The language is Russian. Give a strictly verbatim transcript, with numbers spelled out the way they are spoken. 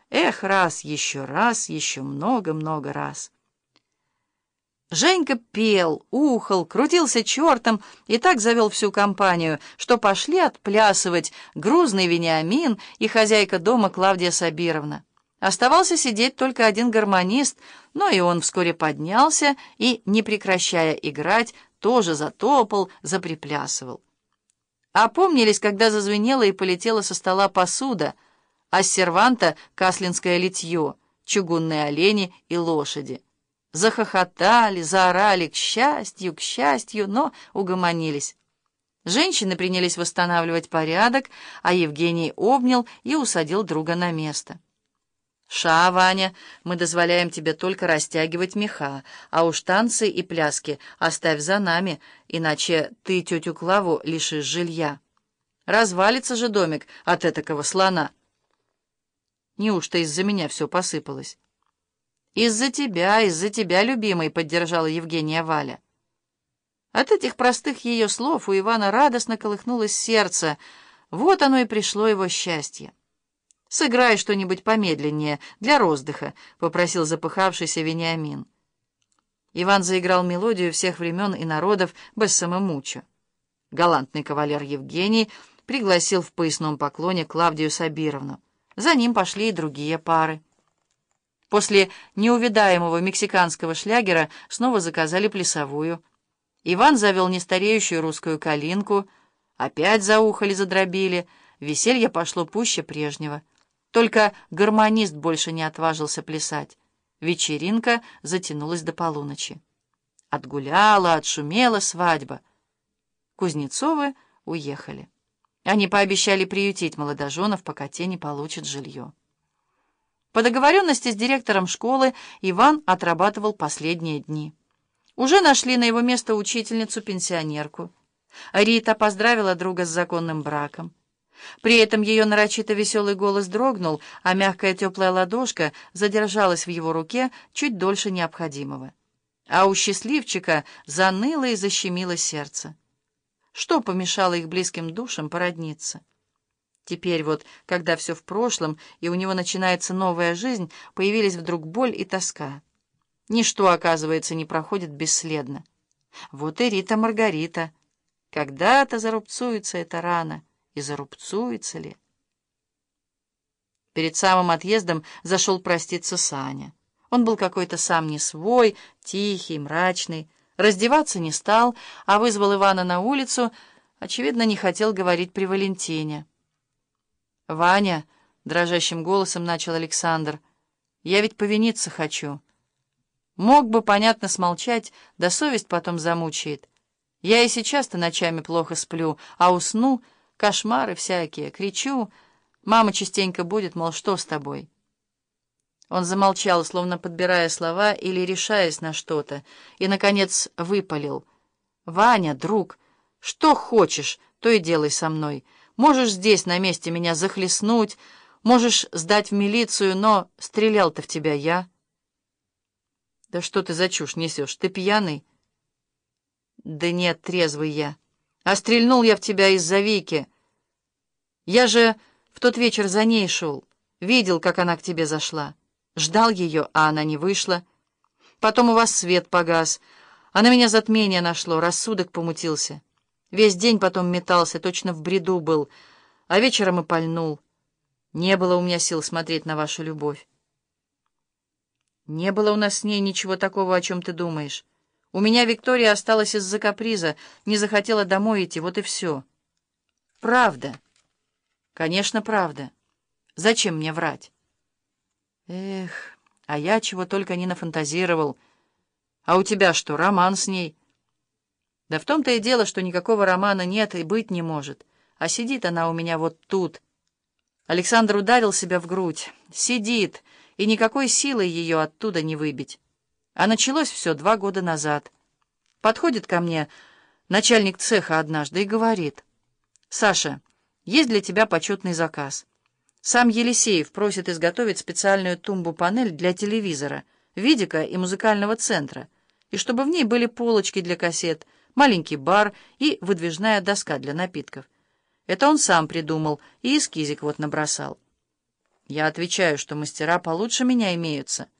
Эх, раз, еще раз, еще много-много раз. Женька пел, ухал, крутился чертом и так завел всю компанию, что пошли отплясывать грузный Вениамин и хозяйка дома Клавдия Сабировна. Оставался сидеть только один гармонист, но и он вскоре поднялся и, не прекращая играть, тоже затопал, заприплясывал. Опомнились, когда зазвенела и полетела со стола посуда, а с серванта каслинское литье, чугунные олени и лошади. Захохотали, заорали, к счастью, к счастью, но угомонились. Женщины принялись восстанавливать порядок, а Евгений обнял и усадил друга на место. «Ша, Ваня, мы дозволяем тебе только растягивать меха, а уж танцы и пляски оставь за нами, иначе ты тетю Клаву лишишь жилья. Развалится же домик от этакого слона». «Неужто из-за меня все посыпалось?» «Из-за тебя, из-за тебя, любимый», — поддержала Евгения Валя. От этих простых ее слов у Ивана радостно колыхнулось сердце. Вот оно и пришло его счастье. «Сыграй что-нибудь помедленнее, для роздыха», — попросил запыхавшийся Вениамин. Иван заиграл мелодию всех времен и народов «Бессаме мучо». Галантный кавалер Евгений пригласил в поясном поклоне Клавдию Сабировну. За ним пошли и другие пары. После неувидаемого мексиканского шлягера снова заказали плясовую. Иван завел нестареющую русскую калинку. Опять заухали, задробили. Веселье пошло пуще прежнего. Только гармонист больше не отважился плясать. Вечеринка затянулась до полуночи. Отгуляла, отшумела свадьба. Кузнецовы уехали. Они пообещали приютить молодоженов, пока те не получат жилье. По договоренности с директором школы Иван отрабатывал последние дни. Уже нашли на его место учительницу-пенсионерку. Рита поздравила друга с законным браком. При этом ее нарочито веселый голос дрогнул, а мягкая теплая ладошка задержалась в его руке чуть дольше необходимого. А у счастливчика заныло и защемило сердце. Что помешало их близким душам породниться? Теперь вот, когда все в прошлом, и у него начинается новая жизнь, появились вдруг боль и тоска. Ничто, оказывается, не проходит бесследно. Вот и Рита Маргарита. Когда-то зарубцуется эта рана, и зарубцуется ли? Перед самым отъездом зашел проститься Саня. Он был какой-то сам не свой, тихий, мрачный. Раздеваться не стал, а вызвал Ивана на улицу. Очевидно, не хотел говорить при Валентине. «Ваня», — дрожащим голосом начал Александр, — «я ведь повиниться хочу. Мог бы, понятно, смолчать, да совесть потом замучает. Я и сейчас-то ночами плохо сплю, а усну, кошмары всякие, кричу. Мама частенько будет, мол, что с тобой?» Он замолчал, словно подбирая слова или решаясь на что-то, и, наконец, выпалил. «Ваня, друг, что хочешь, то и делай со мной. Можешь здесь на месте меня захлестнуть, можешь сдать в милицию, но стрелял-то в тебя я». «Да что ты за чушь несешь? Ты пьяный?» «Да нет, трезвый я. А стрельнул я в тебя из-за Вики. Я же в тот вечер за ней шел, видел, как она к тебе зашла. Ждал ее, а она не вышла. Потом у вас свет погас, а на меня затмение нашло, рассудок помутился. Весь день потом метался, точно в бреду был, а вечером и пальнул. Не было у меня сил смотреть на вашу любовь». «Не было у нас с ней ничего такого, о чем ты думаешь. У меня Виктория осталась из-за каприза, не захотела домой идти, вот и все». «Правда?» «Конечно, правда. Зачем мне врать?» «Эх, а я чего только не нафантазировал. А у тебя что, роман с ней?» «Да в том-то и дело, что никакого романа нет и быть не может. А сидит она у меня вот тут». Александр ударил себя в грудь. «Сидит, и никакой силой ее оттуда не выбить. А началось все два года назад. Подходит ко мне начальник цеха однажды и говорит: «Саша, есть для тебя почетный заказ. Сам Елисеев просит изготовить специальную тумбу-панель для телевизора, видика и музыкального центра, и чтобы в ней были полочки для кассет, маленький бар и выдвижная доска для напитков. Это он сам придумал и эскизик вот набросал. Я отвечаю, что мастера получше меня имеются.